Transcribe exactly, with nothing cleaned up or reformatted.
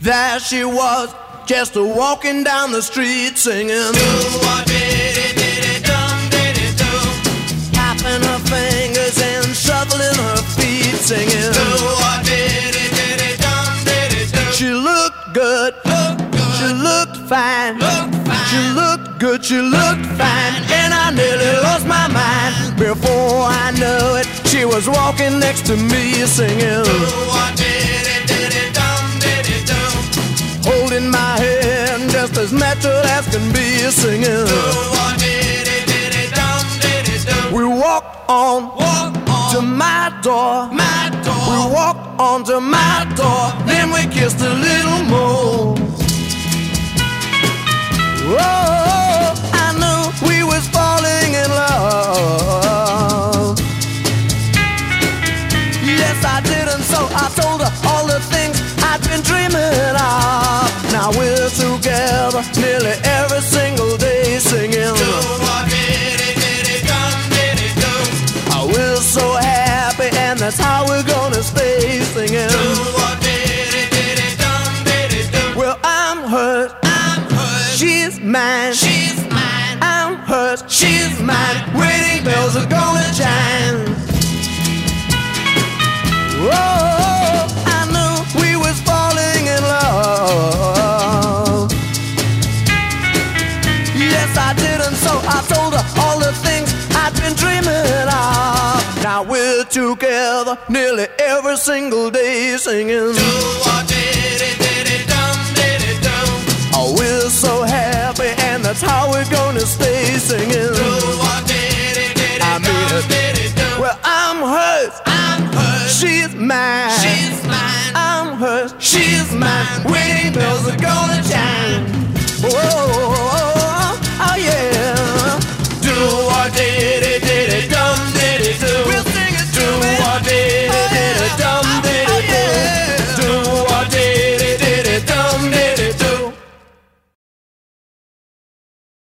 There she was, just a walking down the street singing. Tapping her fingers and shuffling her feet singing. She looked good, she looked fine, she looked good, she looked fine, and I nearly lost my mind. Before I knew it, she was walking next to me singing. Holding my hand just as natural as can be singing. We walked on, walk on to my door, my door. We walked on to my door, then we kissed a little more. Oh, I knew we was falling in love. Yes, I did, and so I told her all the things I'd been dreaming of. Now we're together nearly every single day singing. Oh, we're so happy, and that's how we're gonna stay singing. Well, I'm hers, I'm hers. She's mine, she's mine. I'm hers, she's mine. Wedding bells are gonna chime. Whoa, I knew we was falling in love. Yes, I did, and so I told her all the things I'd been dreaming of. Now we're together nearly every single day singing. Oh, we're so happy, and that's how we're gonna stay singing. I mean it. Well, I'm hers, I'm hers. She's mine, she's mine. I'm hers, she's mine. Wedding bells are gonna chime. Whoa.